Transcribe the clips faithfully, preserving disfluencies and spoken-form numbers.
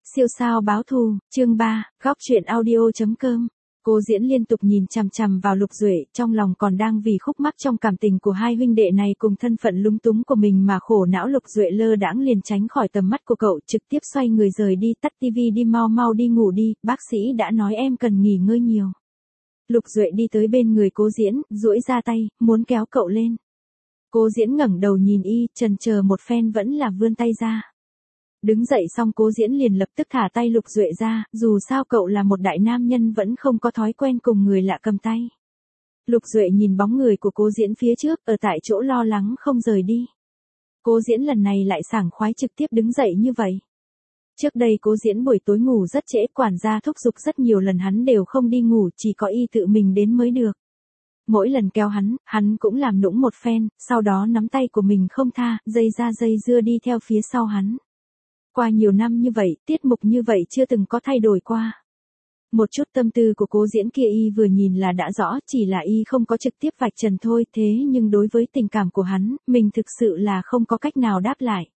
Siêu sao báo thù, chương ba, góc truyện audio.com. Cố Diễn liên tục nhìn chằm chằm vào Lục Duệ, trong lòng còn đang vì khúc mắc trong cảm tình của hai huynh đệ này cùng thân phận lúng túng của mình mà khổ não. Lục Duệ lơ đãng liền tránh khỏi tầm mắt của cậu, trực tiếp xoay người rời đi. Tắt tivi đi, mau mau đi ngủ đi, bác sĩ đã nói em cần nghỉ ngơi nhiều. Lục Duệ đi tới bên người Cố Diễn, duỗi ra tay, muốn kéo cậu lên. Cố Diễn ngẩng đầu nhìn y, chần chờ một phen vẫn là vươn tay ra. Đứng dậy xong Cố Diễn liền lập tức thả tay Lục Duệ ra, dù sao cậu là một đại nam nhân vẫn không có thói quen cùng người lạ cầm tay. Lục Duệ nhìn bóng người của Cố Diễn phía trước, ở tại chỗ lo lắng không rời đi. Cố Diễn lần này lại sảng khoái trực tiếp đứng dậy như vậy. Trước đây Cố Diễn buổi tối ngủ rất trễ, quản gia thúc giục rất nhiều lần hắn đều không đi ngủ, chỉ có y tự mình đến mới được. Mỗi lần kéo hắn, hắn cũng làm nũng một phen, sau đó nắm tay của mình không tha, dây ra dây dưa đi theo phía sau hắn. Qua nhiều năm như vậy, tiết mục như vậy chưa từng có thay đổi qua. Một chút tâm tư của Cố Diễn kia y vừa nhìn là đã rõ, chỉ là y không có trực tiếp vạch trần thôi, thế nhưng đối với tình cảm của hắn, mình thực sự là không có cách nào đáp lại.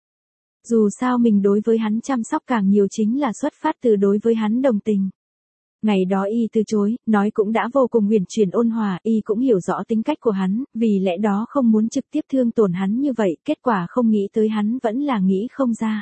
Dù sao mình đối với hắn chăm sóc càng nhiều chính là xuất phát từ đối với hắn đồng tình. Ngày đó y từ chối, nói cũng đã vô cùng huyền chuyển ôn hòa, y cũng hiểu rõ tính cách của hắn, vì lẽ đó không muốn trực tiếp thương tổn hắn như vậy, kết quả không nghĩ tới hắn vẫn là nghĩ không ra.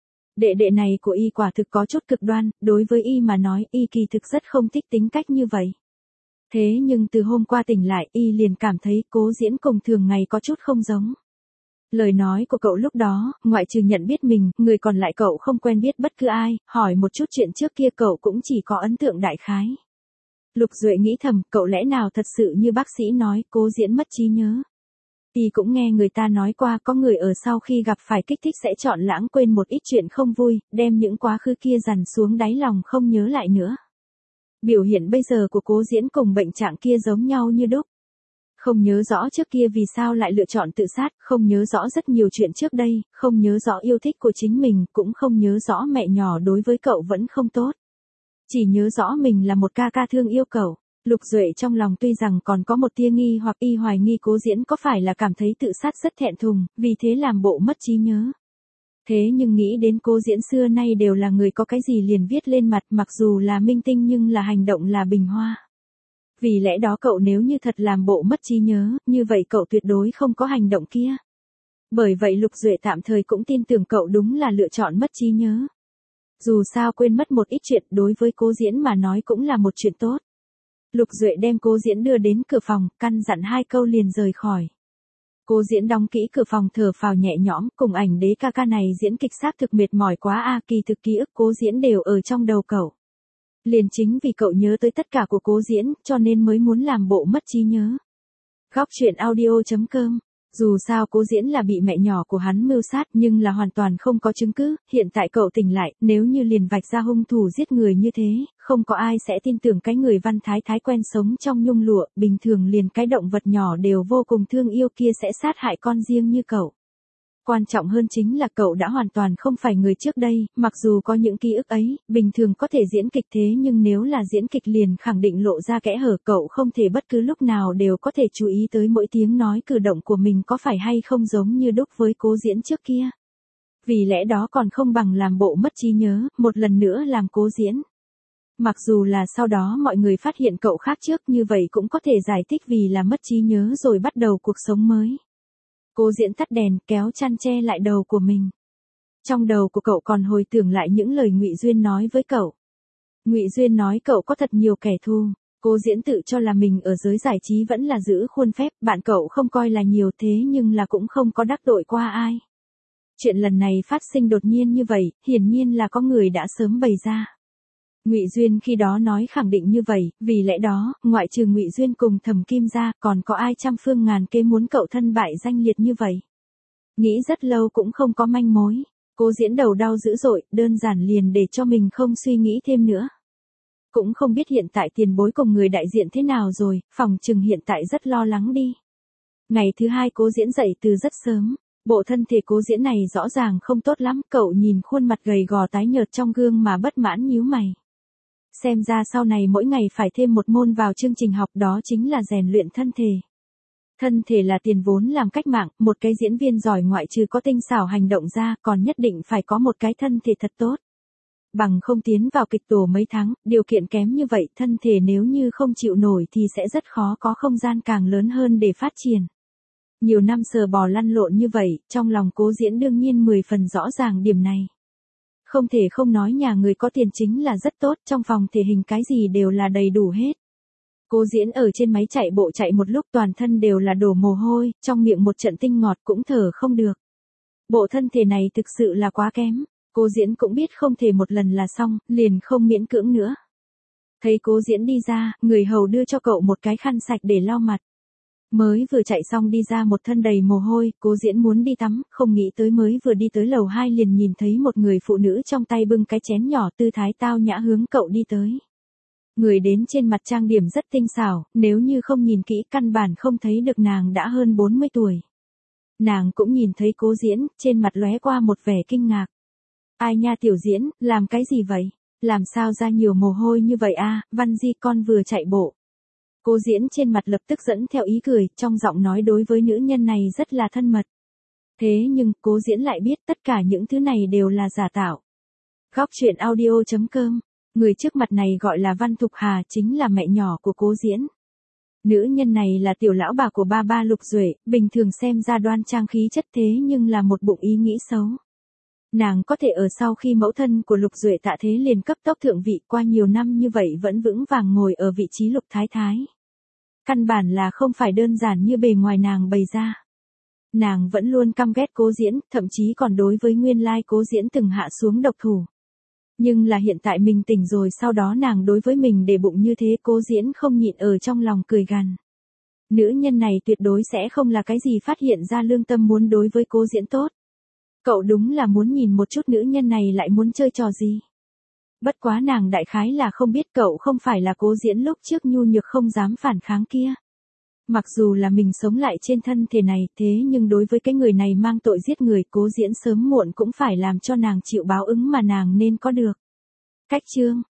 Đệ đệ này của y quả thực có chút cực đoan, đối với y mà nói y kỳ thực rất không thích tính cách như vậy. Thế nhưng từ hôm qua tỉnh lại y liền cảm thấy Cố Diễn cùng thường ngày có chút không giống. Lời nói của cậu lúc đó, ngoại trừ nhận biết mình, người còn lại cậu không quen biết bất cứ ai, hỏi một chút chuyện trước kia cậu cũng chỉ có ấn tượng đại khái. Lục Duệ nghĩ thầm, cậu lẽ nào thật sự như bác sĩ nói, Cố Diễn mất trí nhớ. Y cũng nghe người ta nói qua có người ở sau khi gặp phải kích thích sẽ chọn lãng quên một ít chuyện không vui, đem những quá khứ kia dằn xuống đáy lòng không nhớ lại nữa. Biểu hiện bây giờ của Cố Diễn cùng bệnh trạng kia giống nhau như đúc. Không nhớ rõ trước kia vì sao lại lựa chọn tự sát, không nhớ rõ rất nhiều chuyện trước đây, không nhớ rõ yêu thích của chính mình, cũng không nhớ rõ mẹ nhỏ đối với cậu vẫn không tốt. Chỉ nhớ rõ mình là một ca ca thương yêu cậu. Lục Duệ trong lòng tuy rằng còn có một tia nghi hoặc y hoài nghi Cố Diễn có phải là cảm thấy tự sát rất thẹn thùng, vì thế làm bộ mất trí nhớ. Thế nhưng nghĩ đến Cố Diễn xưa nay đều là người có cái gì liền viết lên mặt, mặc dù là minh tinh nhưng là hành động là bình hoa. Vì lẽ đó cậu nếu như thật làm bộ mất trí nhớ, như vậy cậu tuyệt đối không có hành động kia. Bởi vậy Lục Duệ tạm thời cũng tin tưởng cậu đúng là lựa chọn mất trí nhớ. Dù sao quên mất một ít chuyện đối với Cố Diễn mà nói cũng là một chuyện tốt. Lục Duệ đem Cố Diễn đưa đến cửa phòng, căn dặn hai câu liền rời khỏi. Cố Diễn đóng kỹ cửa phòng thở phào nhẹ nhõm, cùng ảnh đế ca ca này diễn kịch xác thực mệt mỏi quá a, kỳ thực ký ức Cố Diễn đều ở trong đầu cậu. Liền chính vì cậu nhớ tới tất cả của Cố Diễn, cho nên mới muốn làm bộ mất trí nhớ. Góc truyện audio.com. Dù sao Cố Diễn là bị mẹ nhỏ của hắn mưu sát nhưng là hoàn toàn không có chứng cứ, hiện tại cậu tỉnh lại, nếu như liền vạch ra hung thủ giết người như thế, không có ai sẽ tin tưởng cái người Văn Thái Thái quen sống trong nhung lụa, bình thường liền cái động vật nhỏ đều vô cùng thương yêu kia sẽ sát hại con riêng như cậu. Quan trọng hơn chính là cậu đã hoàn toàn không phải người trước đây, mặc dù có những ký ức ấy, bình thường có thể diễn kịch thế nhưng nếu là diễn kịch liền khẳng định lộ ra kẽ hở, cậu không thể bất cứ lúc nào đều có thể chú ý tới mỗi tiếng nói cử động của mình có phải hay không giống như đúc với Cố Diễn trước kia. Vì lẽ đó còn không bằng làm bộ mất trí nhớ, một lần nữa làm Cố Diễn. Mặc dù là sau đó mọi người phát hiện cậu khác trước như vậy cũng có thể giải thích vì là mất trí nhớ rồi bắt đầu cuộc sống mới. Cố Diễn tắt đèn, kéo chăn che lại đầu của mình. Trong đầu của cậu còn hồi tưởng lại những lời Ngụy Duyên nói với cậu. Ngụy Duyên nói cậu có thật nhiều kẻ thù. Cố Diễn tự cho là mình ở giới giải trí vẫn là giữ khuôn phép, bạn cậu không coi là nhiều thế nhưng là cũng không có đắc tội qua ai. Chuyện lần này phát sinh đột nhiên như vậy, hiển nhiên là có người đã sớm bày ra. Ngụy Duyên khi đó nói khẳng định như vậy, vì lẽ đó, ngoại trừ Ngụy Duyên cùng Thẩm Kim ra, còn có ai trăm phương ngàn kế muốn cậu thân bại danh liệt như vậy. Nghĩ rất lâu cũng không có manh mối. Cố Diễn đầu đau dữ dội, đơn giản liền để cho mình không suy nghĩ thêm nữa. Cũng không biết hiện tại tiền bối cùng người đại diện thế nào rồi, phòng trừng hiện tại rất lo lắng đi. Ngày thứ hai Cố Diễn dậy từ rất sớm. Bộ thân thể Cố Diễn này rõ ràng không tốt lắm, cậu nhìn khuôn mặt gầy gò tái nhợt trong gương mà bất mãn nhíu mày. Xem ra sau này mỗi ngày phải thêm một môn vào chương trình học, đó chính là rèn luyện thân thể. Thân thể là tiền vốn làm cách mạng, một cái diễn viên giỏi ngoại trừ có tinh xảo hành động ra, còn nhất định phải có một cái thân thể thật tốt. bằng không tiến vào kịch tổ mấy tháng, điều kiện kém như vậy, thân thể nếu như không chịu nổi thì sẽ rất khó có không gian càng lớn hơn để phát triển. Nhiều năm sờ bò lăn lộn như vậy, trong lòng Cố Diễn đương nhiên mười phần rõ ràng điểm này. Không thể không nói nhà người có tiền chính là rất tốt, trong phòng thể hình cái gì đều là đầy đủ hết. Cố Diễn ở trên máy chạy bộ chạy một lúc toàn thân đều là đổ mồ hôi, trong miệng một trận tinh ngọt cũng thở không được. Bộ thân thể này thực sự là quá kém, Cố Diễn cũng biết không thể một lần là xong, liền không miễn cưỡng nữa. Thấy Cố Diễn đi ra, người hầu đưa cho cậu một cái khăn sạch để lau mặt. Mới vừa chạy xong đi ra một thân đầy mồ hôi, Cố Diễn muốn đi tắm, không nghĩ tới mới vừa đi tới lầu hai liền nhìn thấy một người phụ nữ trong tay bưng cái chén nhỏ tư thái tao nhã hướng cậu đi tới. Người đến trên mặt trang điểm rất tinh xảo, nếu như không nhìn kỹ căn bản không thấy được nàng đã hơn bốn mươi tuổi. Nàng cũng nhìn thấy Cố Diễn, trên mặt lóe qua một vẻ kinh ngạc. Ai nha Tiểu Diễn, làm cái gì vậy? Làm sao ra nhiều mồ hôi như vậy a? Văn Di con vừa chạy bộ. Cố Diễn trên mặt lập tức dẫn theo ý cười, trong giọng nói đối với nữ nhân này rất là thân mật. Thế nhưng, Cố Diễn lại biết tất cả những thứ này đều là giả tạo. Góc truyện audio chấm com. Người trước mặt này gọi là Văn Thục Hà, chính là mẹ nhỏ của Cố Diễn. Nữ nhân này là tiểu lão bà của ba ba Lục Duệ, bình thường xem ra đoan trang khí chất thế nhưng là một bụng ý nghĩ xấu. Nàng có thể ở sau khi mẫu thân của Lục Duệ tạ thế liền cấp tốc thượng vị, qua nhiều năm như vậy vẫn vững vàng ngồi ở vị trí Lục Thái Thái. Căn bản là không phải đơn giản như bề ngoài nàng bày ra. Nàng vẫn luôn căm ghét Cố Diễn, thậm chí còn đối với nguyên lai Cố Diễn từng hạ xuống độc thủ. Nhưng là hiện tại mình tỉnh rồi, sau đó nàng đối với mình để bụng như thế, Cố Diễn không nhịn ở trong lòng cười gằn. Nữ nhân này tuyệt đối sẽ không là cái gì phát hiện ra lương tâm muốn đối với Cố Diễn tốt. Cậu đúng là muốn nhìn một chút nữ nhân này lại muốn chơi trò gì. Bất quá nàng đại khái là không biết cậu không phải là Cố Diễn lúc trước nhu nhược không dám phản kháng kia. Mặc dù là mình sống lại trên thân thể này, thế nhưng đối với cái người này mang tội giết người, Cố Diễn sớm muộn cũng phải làm cho nàng chịu báo ứng mà nàng nên có được. Cách chương